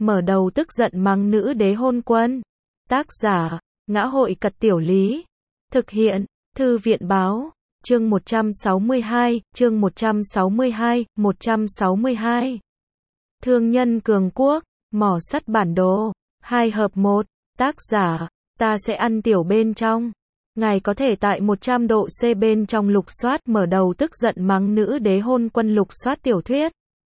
mở đầu tức giận mắng nữ đế hôn quân. Tác giả, Ngã hội Cật Tiểu Lý. Thực hiện, Thư viện Báo. Chương 162, chương 162. Thương nhân cường quốc, mỏ sắt bản đồ. 2 hợp 1. Tác giả, ta sẽ ăn tiểu bên trong. Ngài có thể tại 100 độ C bên trong lục soát mở đầu tức giận mắng nữ đế hôn quân lục soát tiểu thuyết.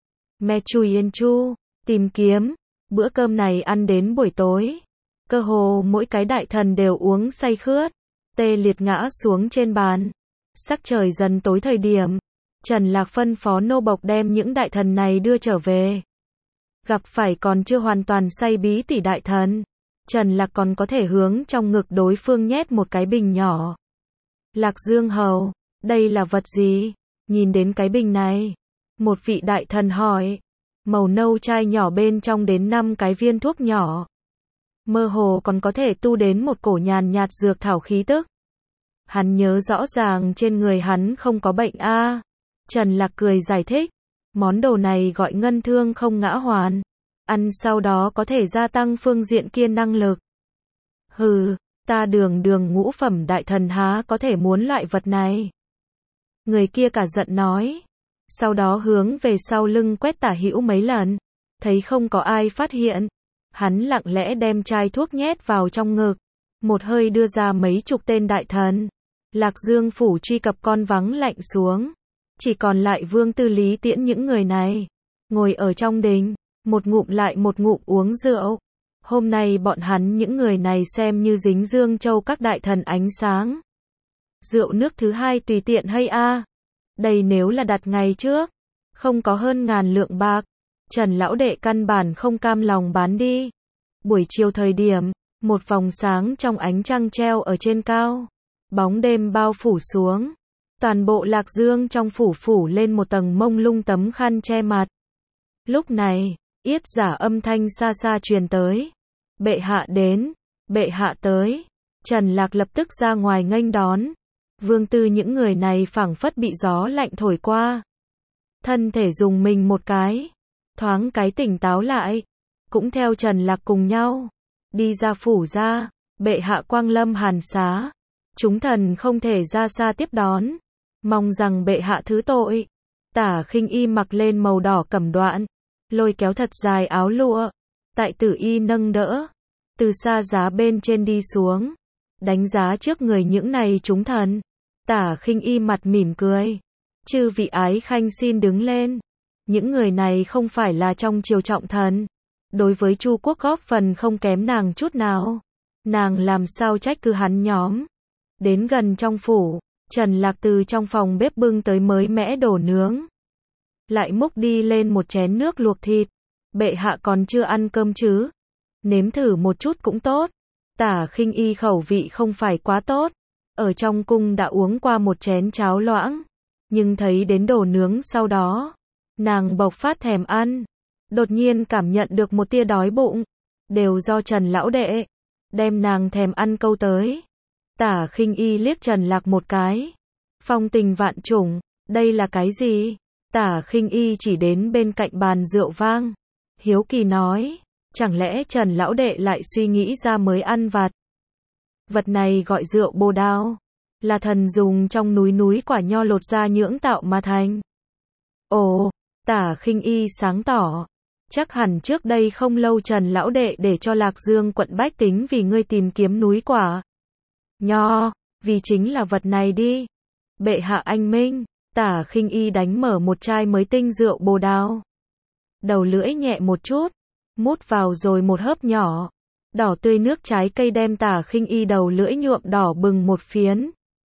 Mechuyenchu, tìm kiếm. Bữa cơm này ăn đến buổi tối. Cơ hồ mỗi cái đại thần đều uống say khướt. Tê liệt ngã xuống trên bàn. Sắc trời dần tối thời điểm. Trần Lạc phân phó nô bộc đem những đại thần này đưa trở về. Gặp phải còn chưa hoàn toàn say bí tỉ đại thần. Trần Lạc còn có thể hướng trong ngực đối phương nhét một cái bình nhỏ. Lạc Dương hầu, đây là vật gì? Nhìn đến cái bình này. Một vị đại thần hỏi. Màu nâu chai nhỏ bên trong đến 5 cái viên thuốc nhỏ. Mơ hồ còn có thể tu đến một cổ nhàn nhạt dược thảo khí tức. Hắn nhớ rõ ràng trên người hắn không có bệnh a. Trần Lạc cười giải thích. Món đồ này gọi ngân thương không ngã hoàn. Ăn sau đó có thể gia tăng phương diện kia năng lực. Hừ, ta đường ngũ phẩm đại thần há có thể muốn loại vật này. Người kia cả giận nói. Sau đó hướng về sau lưng quét tả hữu mấy lần. Thấy không có ai phát hiện. Hắn lặng lẽ đem chai thuốc nhét vào trong ngực. Một hơi đưa ra mấy chục tên đại thần. Lạc Dương phủ truy cập con vắng lạnh xuống. Chỉ còn lại Vương Tư Lý Tiễn những người này. Ngồi ở trong đình. Một ngụm lại một ngụm uống rượu. Hôm nay bọn hắn những người này xem như dính Dương Châu các đại thần ánh sáng. Rượu nước thứ 2 tùy tiện hay a? Đây nếu là đặt ngày trước. Không có hơn 1000 lượng bạc. Trần lão đệ căn bản không cam lòng bán đi. Buổi chiều thời điểm. Một vòng sáng trong ánh trăng treo ở trên cao. Bóng đêm bao phủ xuống. Toàn bộ Lạc Dương trong phủ lên một tầng mông lung tấm khăn che mặt. Lúc này, yết giả âm thanh xa xa truyền tới. Bệ hạ đến, bệ hạ tới. Trần Lạc lập tức ra ngoài nghênh đón. Vương Tư những người này phảng phất bị gió lạnh thổi qua. Thân thể dùng mình một cái. Thoáng cái tỉnh táo lại. Cũng theo Trần Lạc cùng nhau. Đi ra phủ ra. Bệ hạ quang lâm hàn xá. Chúng thần không thể ra xa tiếp đón. Mong rằng bệ hạ thứ tội. Tả Khinh Y mặc lên màu đỏ cẩm đoạn. Lôi kéo thật dài áo lụa. Tại Tử Y nâng đỡ. Từ xa giá bên trên đi xuống. Đánh giá trước người những này chúng thần. Tả Khinh Y mặt mỉm cười. Chư vị ái khanh xin đứng lên. Những người này không phải là trong triều trọng thần. Đối với Chu quốc góp phần không kém nàng chút nào. Nàng làm sao trách cứ hắn nhóm. Đến gần trong phủ. Trần Lạc từ trong phòng bếp bưng tới mới mẽ đồ nướng. Lại múc đi lên một chén nước luộc thịt. Bệ hạ còn chưa ăn cơm chứ? Nếm thử một chút cũng tốt. Tả Khinh Y khẩu vị không phải quá tốt. Ở trong cung đã uống qua một chén cháo loãng. Nhưng thấy đến đồ nướng sau đó. Nàng bộc phát thèm ăn. Đột nhiên cảm nhận được một tia đói bụng. Đều do Trần lão đệ. Đem nàng thèm ăn câu tới. Tả Khinh Y liếc Trần Lạc một cái. Phong tình vạn trùng, đây là cái gì? Tả Khinh Y chỉ đến bên cạnh bàn rượu vang. Hiếu kỳ nói, chẳng lẽ Trần lão đệ lại suy nghĩ ra mới ăn vặt? Vật này gọi rượu bồ đào. Là thần dùng trong núi quả nho lột ra nhưỡng tạo mà thành. Ồ, Tả Khinh Y sáng tỏ. Chắc hẳn trước đây không lâu Trần lão đệ để cho Lạc Dương quận bách tính vì ngươi tìm kiếm núi quả nho, vì chính là vật này đi. Bệ hạ anh minh. Tả Khinh Y đánh mở một chai mới tinh rượu bồ đào. Đầu lưỡi nhẹ một chút, mút vào rồi một hớp nhỏ. Đỏ tươi nước trái cây đem Tả Khinh Y đầu lưỡi nhuộm đỏ bừng một phiến.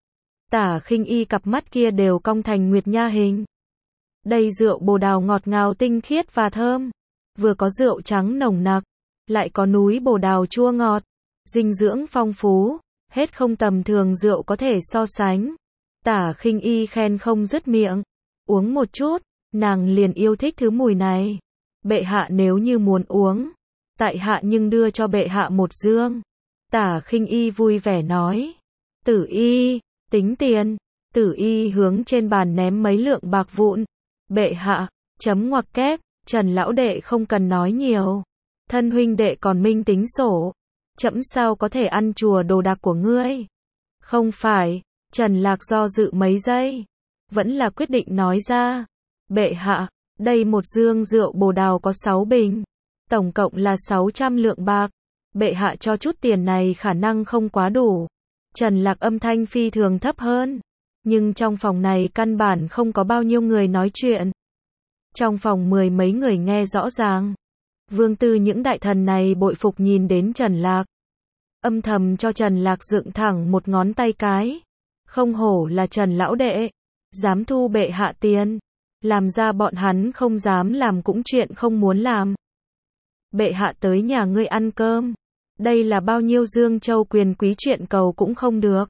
Tả Khinh Y cặp mắt kia đều cong thành nguyệt nha hình. Đây rượu bồ đào ngọt ngào tinh khiết và thơm. Vừa có rượu trắng nồng nặc, lại có núi bồ đào chua ngọt, dinh dưỡng phong phú. Hết không tầm thường rượu có thể so sánh. Tả Khinh Y khen không dứt miệng. Uống một chút, nàng liền yêu thích thứ mùi này. Bệ hạ nếu như muốn uống, tại hạ nhưng đưa cho bệ hạ một dương. Tả Khinh Y vui vẻ nói. Tử Y, tính tiền. Tử Y hướng trên bàn ném mấy lượng bạc vụn. Bệ hạ, chấm ngoặc kép, Trần lão đệ không cần nói nhiều. thân huynh đệ còn minh tính sổ, trẫm sao có thể ăn chùa đồ đạc của ngươi. Không phải, Trần Lạc do dự mấy giây, vẫn là quyết định nói ra. Bệ hạ, đây một dương rượu bồ đào có 6 bình, tổng cộng là 600 lượng bạc. Bệ hạ cho chút tiền này khả năng không quá đủ. Trần Lạc âm thanh phi thường thấp hơn, nhưng trong phòng này căn bản không có bao nhiêu người nói chuyện. Trong phòng 10 mấy người nghe rõ ràng. Vương Tư những đại thần này bội phục nhìn đến Trần Lạc. Âm thầm cho Trần Lạc dựng thẳng một ngón tay cái. Không hổ là Trần lão đệ, dám thu bệ hạ tiền, làm ra bọn hắn không dám làm cũng chuyện không muốn làm. Bệ hạ tới nhà ngươi ăn cơm, đây là bao nhiêu Dương Châu quyền quý chuyện cầu cũng không được.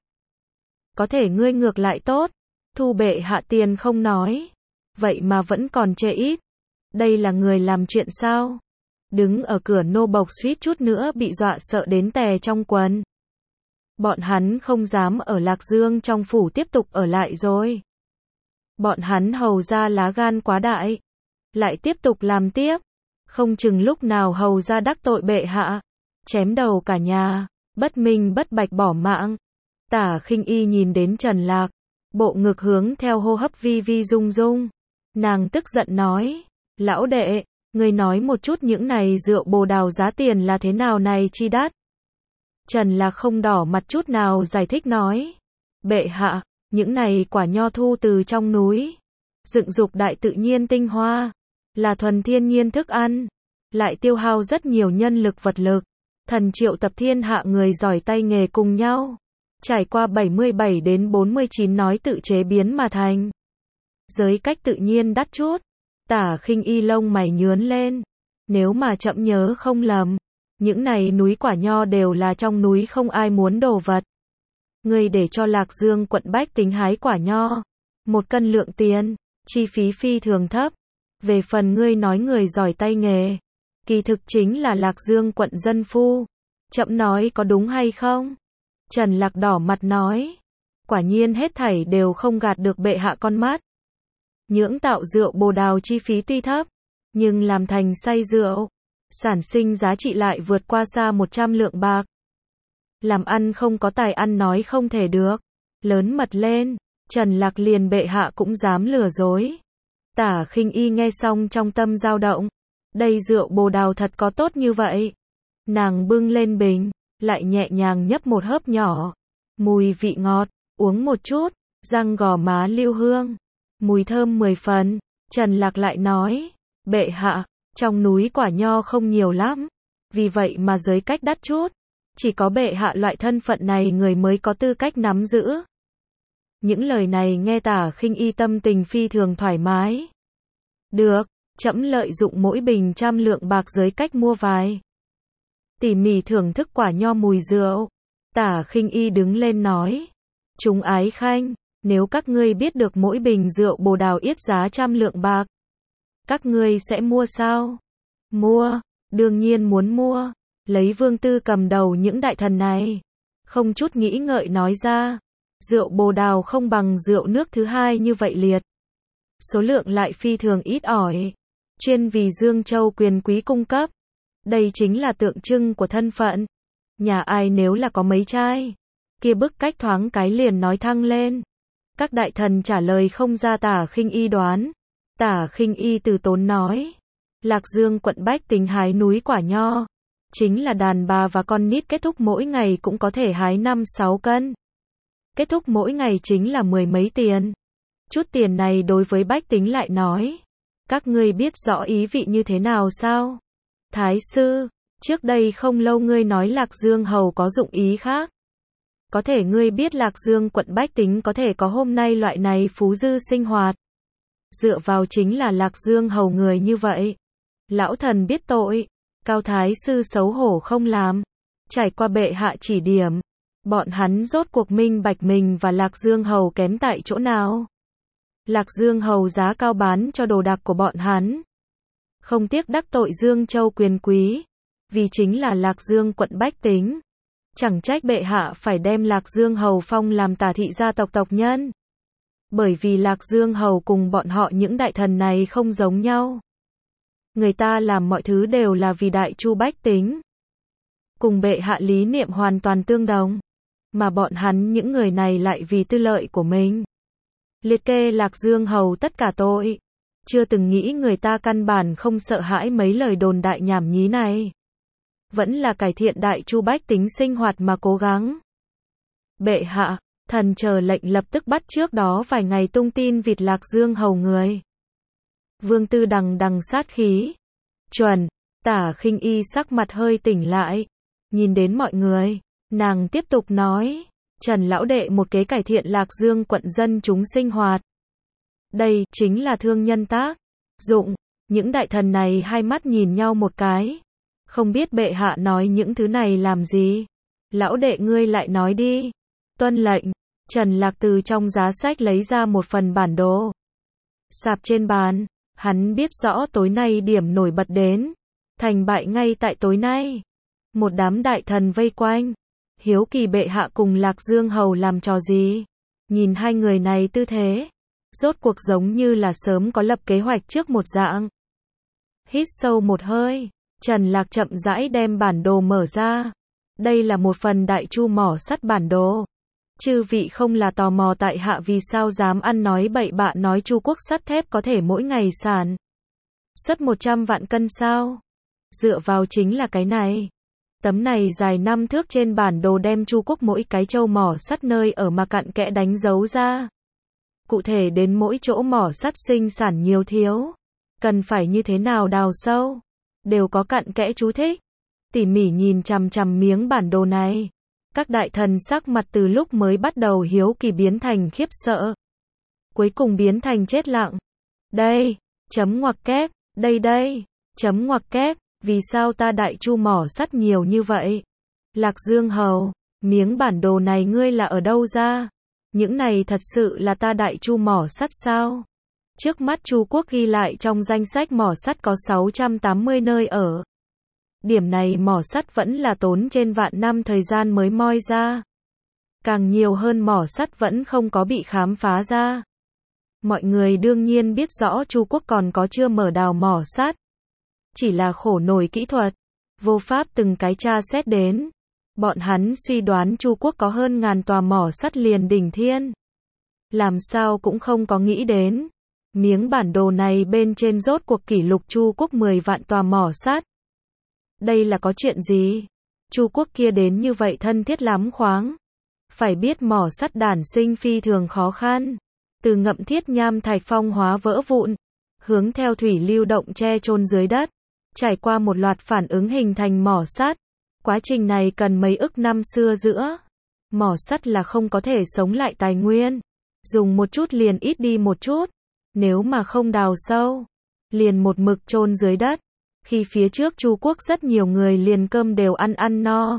Có thể ngươi ngược lại tốt, thu bệ hạ tiền không nói, vậy mà vẫn còn chê ít. Đây là người làm chuyện sao? Đứng ở cửa nô bộc suýt chút nữa bị dọa sợ đến tè trong quần. Bọn hắn không dám ở Lạc Dương trong phủ tiếp tục ở lại rồi. Bọn hắn hầu ra lá gan quá đại, lại tiếp tục làm tiếp, không chừng lúc nào hầu ra đắc tội bệ hạ, chém đầu cả nhà, bất minh bất bạch bỏ mạng. Tả Khinh Y nhìn đến Trần Lạc, bộ ngực hướng theo hô hấp vi vi rung rung. Nàng tức giận nói, lão đệ, ngươi nói một chút những này rượu bồ đào giá tiền là thế nào này chi đắt. Trần Lạc không đỏ mặt chút nào giải thích nói, bệ hạ, những này quả nho thu từ trong núi, dựng dục đại tự nhiên tinh hoa, là thuần thiên nhiên thức ăn, lại tiêu hao rất nhiều nhân lực vật lực. Thần triệu tập thiên hạ người giỏi tay nghề cùng nhau, trải qua 77 đến 49 nói tự chế biến mà thành. Giới cách tự nhiên đắt chút. Tả Khinh Y lông mày nhướn lên. Nếu mà trẫm nhớ không lầm, những này núi quả nho đều là trong núi không ai muốn đồ vật. Ngươi để cho Lạc Dương quận bách tính hái quả nho, 1 cân lượng tiền, chi phí phi thường thấp. Về phần ngươi nói người giỏi tay nghề, kỳ thực chính là Lạc Dương quận dân phu. Trẫm nói có đúng hay không? Trần Lạc đỏ mặt nói, quả nhiên hết thảy đều không gạt được bệ hạ con mắt. Nhưỡng tạo rượu bồ đào chi phí tuy thấp, nhưng làm thành say rượu, sản sinh giá trị lại vượt qua xa 100 lượng bạc. Làm ăn không có tài ăn nói không thể được. Lớn mật lên, Trần Lạc liền bệ hạ cũng dám lừa dối. Tả Khinh Y nghe xong trong tâm dao động. Đây rượu bồ đào thật có tốt như vậy. Nàng bưng lên bình, lại nhẹ nhàng nhấp một hớp nhỏ. Mùi vị ngọt, uống một chút, răng gò má lưu hương. Mùi thơm 10 phần. Trần Lạc lại nói, bệ hạ, trong núi quả nho không nhiều lắm, vì vậy mà giới cách đắt chút. Chỉ có bệ hạ loại thân phận này người mới có tư cách nắm giữ. Những lời này nghe Tả Khinh Y tâm tình phi thường thoải mái. Được, trẫm lợi dụng mỗi bình 100 lượng bạc giới cách mua vài. Tỉ mỉ thưởng thức quả nho mùi rượu. Tả Khinh Y đứng lên nói, chúng ái khanh, nếu các ngươi biết được mỗi bình rượu bồ đào yết giá 100 lượng bạc, các ngươi sẽ mua sao? Mua, đương nhiên muốn mua. Lấy Vương Tư cầm đầu những đại thần này, không chút nghĩ ngợi nói ra, rượu bồ đào không bằng rượu nước thứ hai như vậy liệt. Số lượng lại phi thường ít ỏi, chuyên vì Dương Châu quyền quý cung cấp. Đây chính là tượng trưng của thân phận. Nhà ai nếu là có mấy chai, kia bức cách thoáng cái liền nói thăng lên. Các đại thần trả lời không ra Tả Khinh Y đoán. Tả Khinh Y từ tốn nói, Lạc Dương quận bách tính hái núi quả nho, chính là đàn bà và con nít kết thúc mỗi ngày cũng có thể hái 5-6 cân. Kết thúc mỗi ngày chính là 10 mấy tiền. Chút tiền này đối với bách tính lại nói, các ngươi biết rõ ý vị như thế nào sao? Thái sư, trước đây không lâu ngươi nói Lạc Dương hầu có dụng ý khác. Có thể ngươi biết Lạc Dương quận bách tính có thể có hôm nay loại này phú dư sinh hoạt, dựa vào chính là Lạc Dương hầu người như vậy. Lão thần biết tội. Cao thái sư xấu hổ không làm. Trải qua bệ hạ chỉ điểm, bọn hắn rốt cuộc minh bạch mình và Lạc Dương hầu kém tại chỗ nào. Lạc Dương hầu giá cao bán cho đồ đạc của bọn hắn, không tiếc đắc tội Dương Châu quyền quý, vì chính là Lạc Dương quận bách tính. Chẳng trách bệ hạ phải đem Lạc Dương hầu phong làm tả thị gia tộc tộc nhân. Bởi vì Lạc Dương hầu cùng bọn họ những đại thần này không giống nhau. Người ta làm mọi thứ đều là vì đại chu bách tính. Cùng bệ hạ lý niệm hoàn toàn tương đồng. Mà bọn hắn những người này lại vì tư lợi của mình. Liệt kê Lạc Dương Hầu tất cả tội. Chưa từng nghĩ người ta căn bản không sợ hãi mấy lời đồn đại nhảm nhí này. Vẫn là cải thiện đại chu bách tính sinh hoạt mà cố gắng. Bệ hạ, thần chờ lệnh lập tức bắt trước đó vài ngày tung tin vịt Lạc Dương Hầu người. Vương Tư đằng đằng sát khí. Chuẩn, Tả Khinh Y sắc mặt hơi tỉnh lại. Nhìn đến mọi người, nàng tiếp tục nói. Trần lão đệ một kế cải thiện Lạc Dương quận dân chúng sinh hoạt. Đây chính là thương nhân tác dụng. Những đại thần này hai mắt nhìn nhau một cái. Không biết bệ hạ nói những thứ này làm gì. Lão đệ ngươi lại nói đi. Tuân lệnh. Trần Lạc từ trong giá sách lấy ra một phần bản đồ. Sạp trên bàn. Hắn biết rõ tối nay điểm nổi bật đến. Thành bại ngay tại tối nay. Một đám đại thần vây quanh. Hiếu kỳ bệ hạ cùng Lạc Dương Hầu làm trò gì. Nhìn hai người này tư thế. Rốt cuộc giống như là sớm có lập kế hoạch trước một dạng. Hít sâu một hơi. Trần Lạc chậm rãi đem bản đồ mở ra. Đây là một phần đại chu mỏ sắt bản đồ. Chư vị không là tò mò tại hạ vì sao dám ăn nói bậy bạ nói Chu quốc sắt thép có thể mỗi ngày sản xuất 100 vạn cân sao? Dựa vào chính là cái này. Tấm này dài 5 thước trên bản đồ đem Chu quốc mỗi cái châu mỏ sắt nơi ở mà cặn kẽ đánh dấu ra. Cụ thể đến mỗi chỗ mỏ sắt sinh sản nhiều thiếu. Cần phải như thế nào đào sâu. Đều có cặn kẽ chú thích. Tỉ mỉ nhìn chằm chằm miếng bản đồ này. Các đại thần sắc mặt từ lúc mới bắt đầu hiếu kỳ biến thành khiếp sợ. Cuối cùng biến thành chết lặng. Đây, chấm ngoặc kép, đây, chấm ngoặc kép, vì sao ta đại chu mỏ sắt nhiều như vậy? Lạc Dương Hầu, miếng bản đồ này ngươi là ở đâu ra? Những này thật sự là ta đại chu mỏ sắt sao? Trước mắt Chu quốc ghi lại trong danh sách mỏ sắt có 680 nơi ở. Điểm này mỏ sắt vẫn là tốn trên vạn năm thời gian mới moi ra. Càng nhiều hơn mỏ sắt vẫn không có bị khám phá ra. Mọi người đương nhiên biết rõ Chu quốc còn có chưa mở đào mỏ sắt. Chỉ là khổ nổi kỹ thuật. Vô pháp từng cái tra xét đến. Bọn hắn suy đoán Chu quốc có hơn ngàn tòa mỏ sắt liền đỉnh thiên. Làm sao cũng không có nghĩ đến. Miếng bản đồ này bên trên rốt cuộc kỷ lục Chu quốc 10 vạn tòa mỏ sắt. Đây là có chuyện gì? Chu quốc kia đến như vậy thân thiết lắm khoáng. Phải biết mỏ sắt đản sinh phi thường khó khăn. Từ ngậm thiết nham thạch phong hóa vỡ vụn. Hướng theo thủy lưu động che chôn dưới đất. Trải qua một loạt phản ứng hình thành mỏ sắt. Quá trình này cần mấy ức năm xưa giữa. Mỏ sắt là không có thể sống lại tài nguyên. Dùng một chút liền ít đi một chút. Nếu mà không đào sâu. Liền một mực chôn dưới đất. Khi phía trước Chu quốc rất nhiều người liền cơm đều ăn no.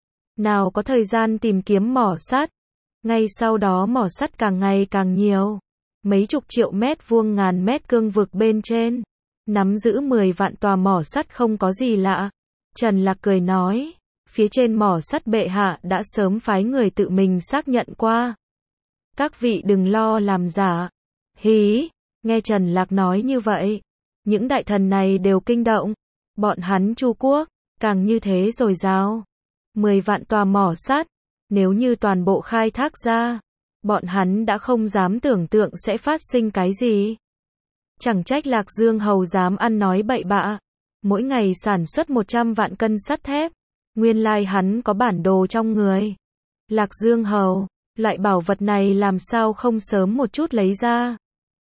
Nào có thời gian tìm kiếm mỏ sắt. Ngay sau đó mỏ sắt càng ngày càng nhiều. Mấy chục triệu mét vuông ngàn mét cương vực bên trên. Nắm giữ 10 vạn tòa mỏ sắt không có gì lạ. Trần Lạc cười nói. Phía trên mỏ sắt bệ hạ đã sớm phái người tự mình xác nhận qua. Các vị đừng lo làm giả. Hí, nghe Trần Lạc nói như vậy. Những đại thần này đều kinh động. Bọn hắn Chu quốc, càng như thế rồi sao? 10 vạn tòa mỏ sắt. Nếu như toàn bộ khai thác ra. Bọn hắn đã không dám tưởng tượng sẽ phát sinh cái gì. Chẳng trách Lạc Dương Hầu dám ăn nói bậy bạ. Mỗi ngày sản xuất 100 vạn cân sắt thép. Nguyên lai hắn có bản đồ trong người. Lạc Dương Hầu, loại bảo vật này làm sao không sớm một chút lấy ra?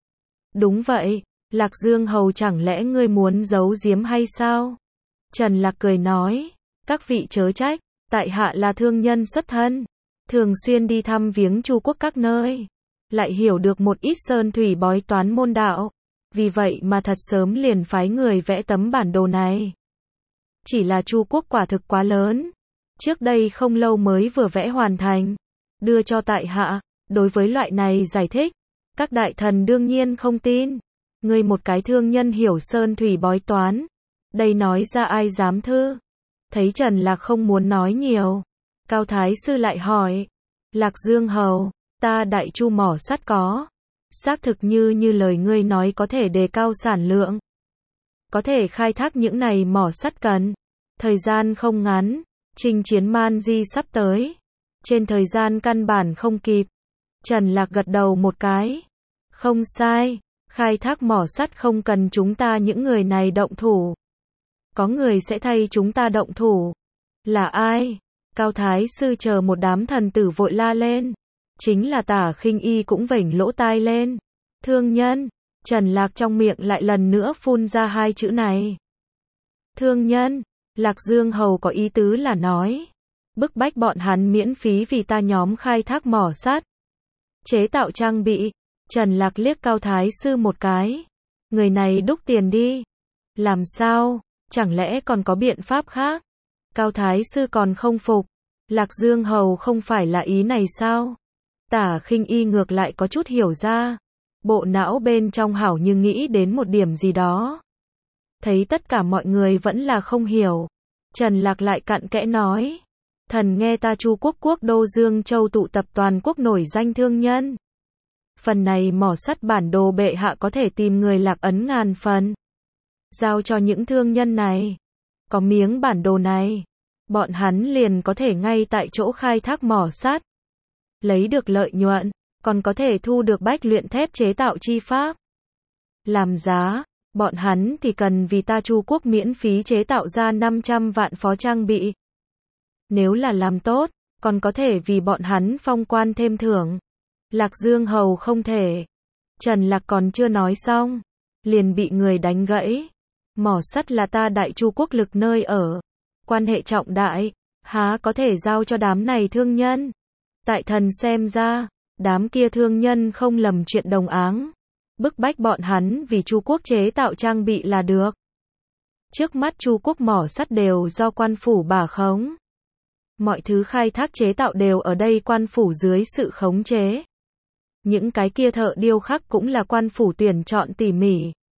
Đúng vậy, Lạc Dương Hầu chẳng lẽ ngươi muốn giấu giếm hay sao? Trần Lạc cười nói, các vị chớ trách, tại hạ là thương nhân xuất thân. Thường xuyên đi thăm viếng Chu quốc các nơi. Lại hiểu được một ít sơn thủy bói toán môn đạo. Vì vậy mà thật sớm liền phái người vẽ tấm bản đồ này. Chỉ là Chu quốc quả thực quá lớn. Trước đây không lâu mới vừa vẽ hoàn thành. Đưa cho tại hạ. Đối với loại này giải thích. Các đại thần đương nhiên không tin. Ngươi một cái thương nhân hiểu sơn thủy bói toán. Đây nói ra ai dám thư. Thấy Trần Lạc không muốn nói nhiều. Cao Thái Sư lại hỏi. Lạc Dương Hầu, ta đại chu mỏ sắt có. Xác thực như lời ngươi nói có thể đề cao sản lượng. có thể khai thác những này mỏ sắt cần. Thời gian không ngắn, chinh chiến Man Di sắp tới. Trên thời gian căn bản không kịp. Trần Lạc gật đầu một cái. Không sai, khai thác mỏ sắt không cần chúng ta những người này động thủ. Có người sẽ thay chúng ta động thủ. Là ai? Cao Thái Sư chờ một đám thần tử vội la lên. Chính là Tả Khinh Y cũng vểnh lỗ tai lên. Thương nhân. Trần Lạc trong miệng lại lần nữa phun ra hai chữ này. Thương nhân. Lạc Dương Hầu có ý tứ là nói. Bức bách bọn hắn miễn phí vì ta nhóm khai thác mỏ sắt. Chế tạo trang bị. Trần Lạc liếc Cao Thái Sư một cái. Người này đúc tiền đi. Làm sao? Chẳng lẽ còn có biện pháp khác? Cao Thái Sư còn không phục. Lạc Dương Hầu không phải là ý này sao? Tả Khinh Y ngược lại có chút hiểu ra. Bộ não bên trong hảo như nghĩ đến một điểm gì đó. Thấy tất cả mọi người vẫn là không hiểu. Trần Lạc lại cặn kẽ nói. Thần nghe ta Chu quốc quốc đô Dương Châu tụ tập toàn quốc nổi danh thương nhân. Phần này mỏ sắt bản đồ bệ hạ có thể tìm người Lạc Ấn ngàn phần. Giao cho những thương nhân này. Có miếng bản đồ này. Bọn hắn liền có thể ngay tại chỗ khai thác mỏ sắt. Lấy được lợi nhuận. Còn có thể thu được bách luyện thép chế tạo chi pháp. Làm giá. Bọn hắn thì cần vì ta Chu quốc miễn phí chế tạo ra 500 vạn phó trang bị. Nếu là làm tốt, còn có thể vì bọn hắn phong quan thêm thưởng. Lạc Dương Hầu không thể. Trần Lạc còn chưa nói xong. Liền bị người đánh gãy. Mỏ sắt là ta Đại Chu quốc lực nơi ở. Quan hệ trọng đại. Há có thể giao cho đám này thương nhân. Tại thần xem ra. Đám kia thương nhân không lầm chuyện đồng áng. Bức bách bọn hắn vì Chu quốc chế tạo trang bị là được. Trước mắt Chu quốc mỏ sắt đều do quan phủ bà khống. Mọi thứ khai thác chế tạo đều ở đây quan phủ dưới sự khống chế. Những cái kia thợ điêu khắc cũng là quan phủ tuyển chọn tỉ mỉ.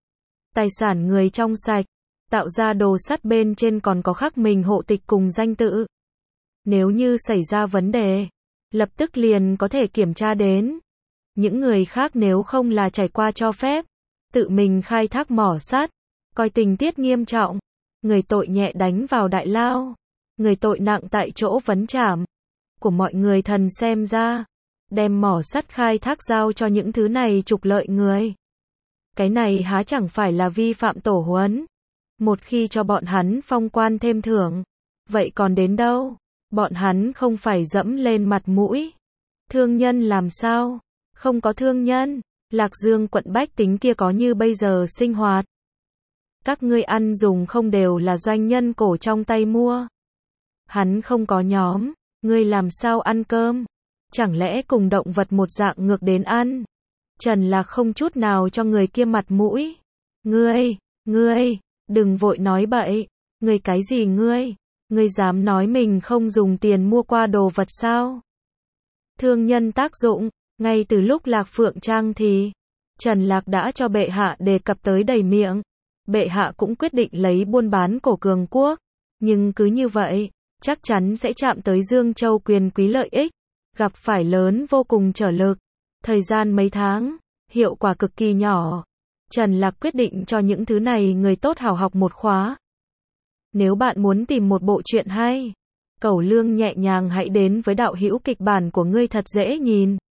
Tài sản người trong sạch, tạo ra đồ sắt bên trên còn có khắc mình hộ tịch cùng danh tự. Nếu như xảy ra vấn đề, lập tức liền có thể kiểm tra đến. Những người khác nếu không là trải qua cho phép, tự mình khai thác mỏ sắt, coi tình tiết nghiêm trọng, người tội nhẹ đánh vào đại lao, người tội nặng tại chỗ vấn trảm. Của mọi người thần xem ra, đem mỏ sắt khai thác giao cho những thứ này trục lợi người. Cái này há chẳng phải là vi phạm tổ huấn. Một khi cho bọn hắn phong quan thêm thưởng, vậy còn đến đâu? Bọn hắn không phải dẫm lên mặt mũi. Thương nhân làm sao? Không có thương nhân, Lạc Dương quận bách tính kia có như bây giờ sinh hoạt. Các ngươi ăn dùng không đều là doanh nhân cổ trong tay mua. Hắn không có nhóm, ngươi làm sao ăn cơm? Chẳng lẽ cùng động vật một dạng ngược đến ăn? Trần Lạc không chút nào cho người kia mặt mũi. Ngươi, đừng vội nói bậy. Ngươi cái gì ngươi? Ngươi dám nói mình không dùng tiền mua qua đồ vật sao? Thương nhân tác dụng, ngay từ lúc Lạc Phượng Trang thì, Trần Lạc đã cho bệ hạ đề cập tới đầy miệng. Bệ hạ cũng quyết định lấy buôn bán cổ cường quốc. Nhưng cứ như vậy, chắc chắn sẽ chạm tới Dương Châu quyền quý lợi ích. Gặp phải lớn vô cùng trở lực. Thời gian mấy tháng, hiệu quả cực kỳ nhỏ. Trần Lạc quyết định cho những thứ này người tốt hào học một khóa. Nếu bạn muốn tìm một bộ truyện hay, Cẩu Lương nhẹ nhàng hãy đến với đạo hữu kịch bản của ngươi thật dễ nhìn.